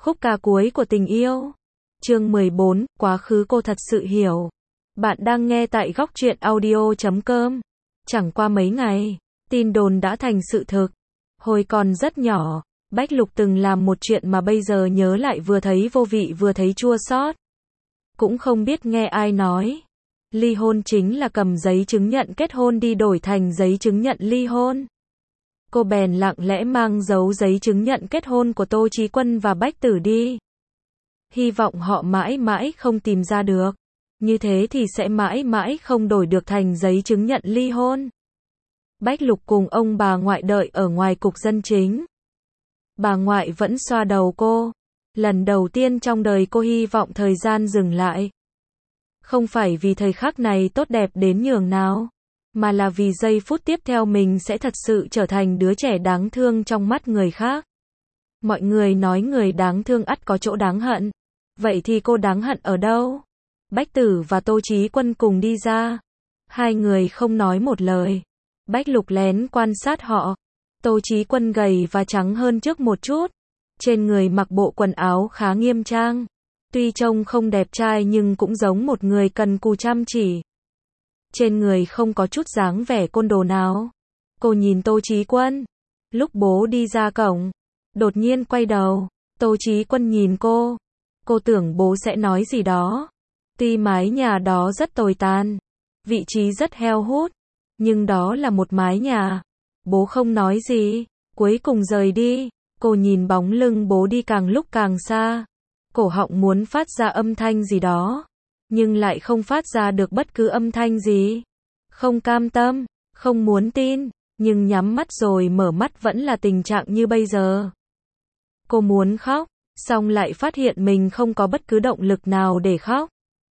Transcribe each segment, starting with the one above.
Khúc ca cuối của tình yêu. Chương 14, quá khứ cô thật sự hiểu. Bạn đang nghe tại góc truyện audio.com. Chẳng qua mấy ngày, tin đồn đã thành sự thực. Hồi còn rất nhỏ, Bách Lục từng làm một chuyện mà bây giờ nhớ lại vừa thấy vô vị vừa thấy chua xót. Cũng không biết nghe ai nói. Ly hôn chính là cầm giấy chứng nhận kết hôn đi đổi thành giấy chứng nhận ly hôn. Cô bèn lặng lẽ mang dấu giấy chứng nhận kết hôn của Tô Chí Quân và Bách Tử đi. Hy vọng họ mãi mãi không tìm ra được. Như thế thì sẽ mãi mãi không đổi được thành giấy chứng nhận ly hôn. Bách Lục cùng ông bà ngoại đợi ở ngoài cục dân chính. Bà ngoại vẫn xoa đầu cô. Lần đầu tiên trong đời cô hy vọng thời gian dừng lại. Không phải vì thời khắc này tốt đẹp đến nhường nào, mà là vì giây phút tiếp theo mình sẽ thật sự trở thành đứa trẻ đáng thương trong mắt người khác. Mọi người nói người đáng thương ắt có chỗ đáng hận. Vậy thì cô đáng hận ở đâu? Bách Tử và Tô Chí Quân cùng đi ra. Hai người không nói một lời. Bách Lục lén quan sát họ. Tô Chí Quân gầy và trắng hơn trước một chút. Trên người mặc bộ quần áo khá nghiêm trang. Tuy trông không đẹp trai nhưng cũng giống một người cần cù chăm chỉ. Trên người không có chút dáng vẻ côn đồ nào. Cô nhìn Tô Chí Quân. Lúc bố đi ra cổng, đột nhiên quay đầu. Tô Chí Quân nhìn cô. Cô tưởng bố sẽ nói gì đó. Tuy mái nhà đó rất tồi tàn, vị trí rất heo hút, nhưng đó là một mái nhà. Bố không nói gì, cuối cùng rời đi. Cô nhìn bóng lưng bố đi càng lúc càng xa. Cổ họng muốn phát ra âm thanh gì đó, nhưng lại không phát ra được bất cứ âm thanh gì. Không cam tâm, không muốn tin, nhưng nhắm mắt rồi mở mắt vẫn là tình trạng như bây giờ. Cô muốn khóc, xong lại phát hiện mình không có bất cứ động lực nào để khóc.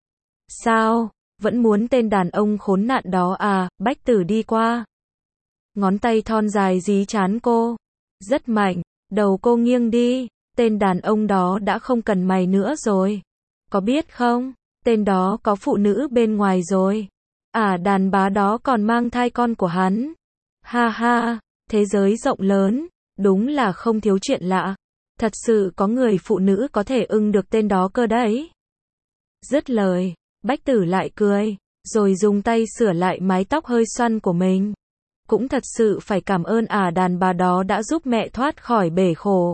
Sao, vẫn muốn tên đàn ông khốn nạn đó à? Bách Tử đi qua. Ngón tay thon dài dí trán cô. Rất mạnh, đầu cô nghiêng đi. Tên đàn ông đó đã không cần mày nữa rồi. Có biết không, tên đó có phụ nữ bên ngoài rồi. À, đàn bá đó còn mang thai con của hắn. Ha ha, thế giới rộng lớn, đúng là không thiếu chuyện lạ. Thật sự có người phụ nữ có thể ưng được tên đó cơ đấy. Dứt lời, Bách Tử lại cười, rồi dùng tay sửa lại mái tóc hơi xoăn của mình. Cũng thật sự phải cảm ơn đàn bà đó đã giúp mẹ thoát khỏi bể khổ.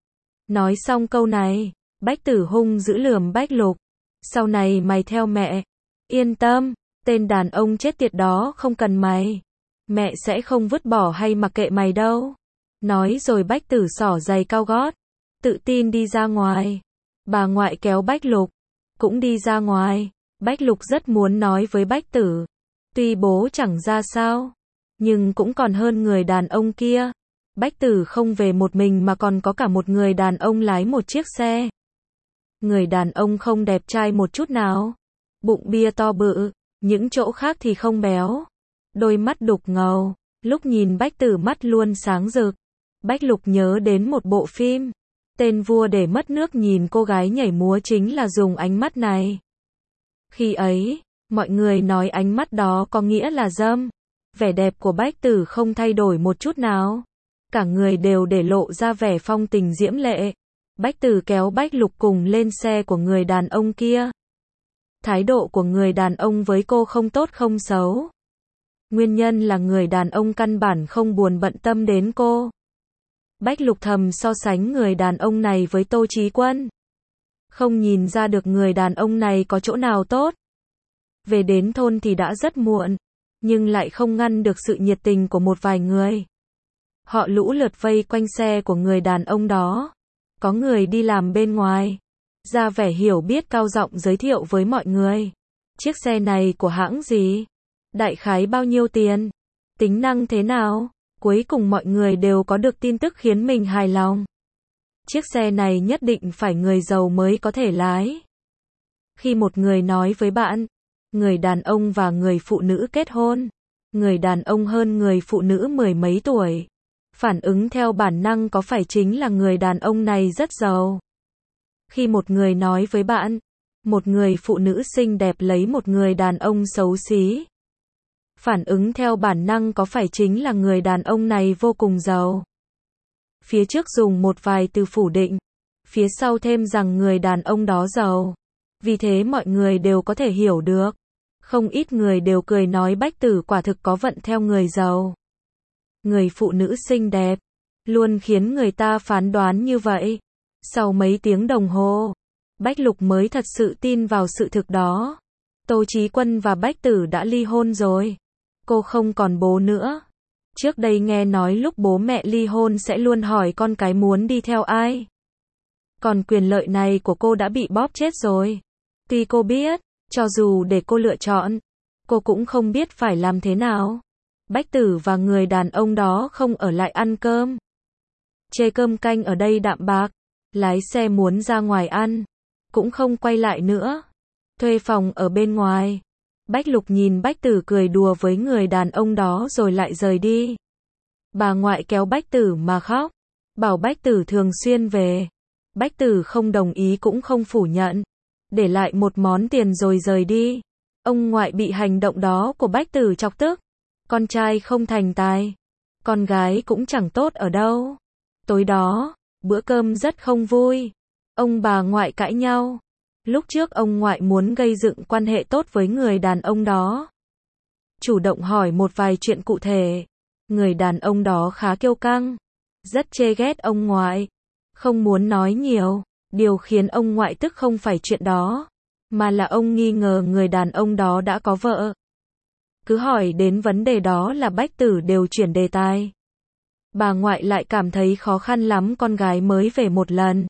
Nói xong câu này, Bách Tử hung dữ lườm Bách Lục. Sau này mày theo mẹ. Yên tâm, tên đàn ông chết tiệt đó không cần mày. Mẹ sẽ không vứt bỏ hay mặc kệ mày đâu. Nói rồi Bách Tử xỏ giày cao gót, tự tin đi ra ngoài. Bà ngoại kéo Bách Lục, cũng đi ra ngoài. Bách Lục rất muốn nói với Bách Tử. Tuy bố chẳng ra sao, nhưng cũng còn hơn người đàn ông kia. Bách Tử không về một mình mà còn có cả một người đàn ông lái một chiếc xe. Người đàn ông không đẹp trai một chút nào. Bụng bia to bự, những chỗ khác thì không béo. Đôi mắt đục ngầu, lúc nhìn Bách Tử mắt luôn sáng rực. Bách Lục nhớ đến một bộ phim. Tên vua để mất nước nhìn cô gái nhảy múa chính là dùng ánh mắt này. Khi ấy, mọi người nói ánh mắt đó có nghĩa là dâm. Vẻ đẹp của Bách Tử không thay đổi một chút nào. Cả người đều để lộ ra vẻ phong tình diễm lệ. Bách Tử kéo Bách Lục cùng lên xe của người đàn ông kia. Thái độ của người đàn ông với cô không tốt không xấu. Nguyên nhân là người đàn ông căn bản không buồn bận tâm đến cô. Bách Lục thầm so sánh người đàn ông này với Tô Chí Quân. Không nhìn ra được người đàn ông này có chỗ nào tốt. Về đến thôn thì đã rất muộn, nhưng lại không ngăn được sự nhiệt tình của một vài người. Họ lũ lượt vây quanh xe của người đàn ông đó. Có người đi làm bên ngoài, ra vẻ hiểu biết cao giọng giới thiệu với mọi người. Chiếc xe này của hãng gì? Đại khái bao nhiêu tiền? Tính năng thế nào? Cuối cùng mọi người đều có được tin tức khiến mình hài lòng. Chiếc xe này nhất định phải người giàu mới có thể lái. Khi một người nói với bạn, người đàn ông và người phụ nữ kết hôn, người đàn ông hơn người phụ nữ mười mấy tuổi. Phản ứng theo bản năng có phải chính là người đàn ông này rất giàu. Khi một người nói với bạn, một người phụ nữ xinh đẹp lấy một người đàn ông xấu xí. Phản ứng theo bản năng có phải chính là người đàn ông này vô cùng giàu. Phía trước dùng một vài từ phủ định, Phía sau thêm rằng người đàn ông đó giàu. Vì thế mọi người đều có thể hiểu được. Không ít người đều cười nói Bách Tử quả thực có vận theo người giàu. Người phụ nữ xinh đẹp, luôn khiến người ta phán đoán như vậy. Sau mấy tiếng đồng hồ, Bách Lục mới thật sự tin vào sự thực đó. Tô Chí Quân và Bách Tử đã ly hôn rồi. Cô không còn bố nữa. Trước đây nghe nói lúc bố mẹ ly hôn sẽ luôn hỏi con cái muốn đi theo ai. Còn quyền lợi này của cô đã bị bóp chết rồi. Tuy cô biết, cho dù để cô lựa chọn, cô cũng không biết phải làm thế nào. Bách Tử và người đàn ông đó không ở lại ăn cơm. Chê cơm canh ở đây đạm bạc, lái xe muốn ra ngoài ăn, cũng không quay lại nữa. Thuê phòng ở bên ngoài. Bách Lục nhìn Bách Tử cười đùa với người đàn ông đó rồi lại rời đi. Bà ngoại kéo Bách Tử mà khóc, bảo Bách Tử thường xuyên về. Bách Tử không đồng ý cũng không phủ nhận, để lại một món tiền rồi rời đi. Ông ngoại bị hành động đó của Bách Tử chọc tức. Con trai không thành tài, con gái cũng chẳng tốt ở đâu. Tối đó, bữa cơm rất không vui. Ông bà ngoại cãi nhau. Lúc trước ông ngoại muốn gây dựng quan hệ tốt với người đàn ông đó. Chủ động hỏi một vài chuyện cụ thể. Người đàn ông đó khá kiêu căng, rất chê ghét ông ngoại, không muốn nói nhiều. Điều khiến ông ngoại tức không phải chuyện đó, mà là ông nghi ngờ người đàn ông đó đã có vợ. Cứ hỏi đến vấn đề đó là Bách Tử đều chuyển đề tài. Bà ngoại lại cảm thấy khó khăn lắm, con gái mới về một lần.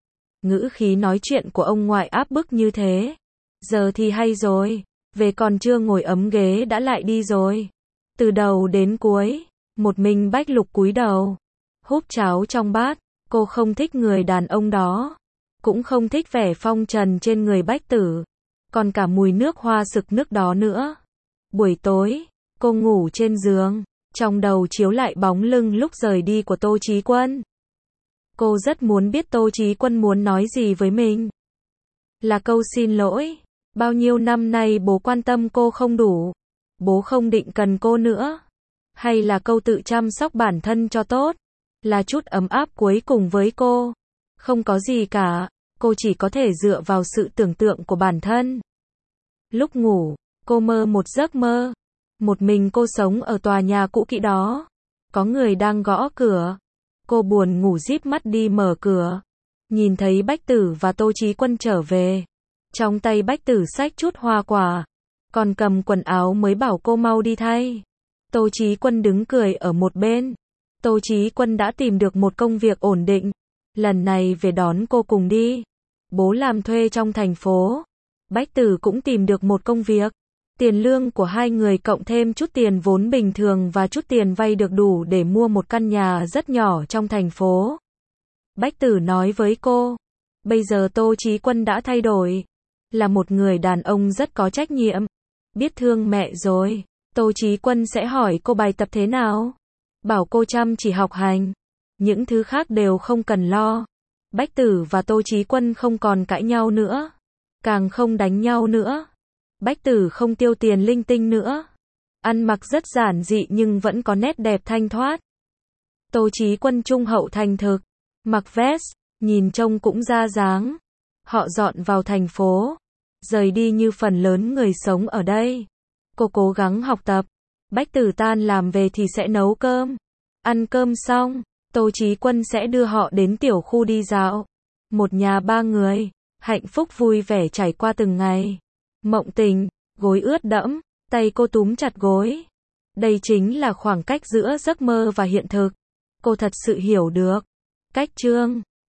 Ngữ khí nói chuyện của ông ngoại áp bức như thế. Giờ thì hay rồi, về còn chưa ngồi ấm ghế đã lại đi rồi. Từ đầu đến cuối, một mình Bách Lục cúi đầu, húp cháo trong bát. Cô không thích người đàn ông đó, cũng không thích vẻ phong trần trên người Bách Tử, còn cả mùi nước hoa sực nức đó nữa. Buổi tối, cô ngủ trên giường, trong đầu chiếu lại bóng lưng lúc rời đi của Tô Chí Quân. Cô rất muốn biết Tô Chí Quân muốn nói gì với mình. Là câu xin lỗi, bao nhiêu năm nay bố quan tâm cô không đủ, bố không định cần cô nữa. Hay là câu tự chăm sóc bản thân cho tốt, là chút ấm áp cuối cùng với cô. Không có gì cả, cô chỉ có thể dựa vào sự tưởng tượng của bản thân. Lúc ngủ, cô mơ một giấc mơ. Một mình cô sống ở tòa nhà cũ kỹ đó. Có người đang gõ cửa. Cô buồn ngủ díp mắt đi mở cửa. Nhìn thấy Bách Tử và Tô Chí Quân trở về. Trong tay Bách Tử xách chút hoa quả, còn cầm quần áo mới bảo cô mau đi thay. Tô Chí Quân đứng cười ở một bên. Tô Chí Quân đã tìm được một công việc ổn định. Lần này về đón cô cùng đi. Bố làm thuê trong thành phố. Bách Tử cũng tìm được một công việc. Tiền lương của hai người cộng thêm chút tiền vốn bình thường và chút tiền vay được đủ để mua một căn nhà rất nhỏ trong thành phố. Bách Tử nói với cô. Bây giờ Tô Chí Quân đã thay đổi. Là một người đàn ông rất có trách nhiệm. Biết thương mẹ rồi. Tô Chí Quân sẽ hỏi cô bài tập thế nào. Bảo cô chăm chỉ học hành. Những thứ khác đều không cần lo. Bách Tử và Tô Chí Quân không còn cãi nhau nữa. Càng không đánh nhau nữa. Bách Tử không tiêu tiền linh tinh nữa. Ăn mặc rất giản dị nhưng vẫn có nét đẹp thanh thoát. Tô Chí Quân trung hậu thành thực. Mặc vest, nhìn trông cũng ra dáng. Họ dọn vào thành phố. Rời đi như phần lớn người sống ở đây. Cô cố gắng học tập. Bách Tử tan làm về thì sẽ nấu cơm. Ăn cơm xong, Tô Chí Quân sẽ đưa họ đến tiểu khu đi dạo. Một nhà ba người, hạnh phúc vui vẻ trải qua từng ngày. Mộng tình, gối ướt đẫm, tay cô túm chặt gối. Đây chính là khoảng cách giữa giấc mơ và hiện thực. Cô thật sự hiểu được. Cách chương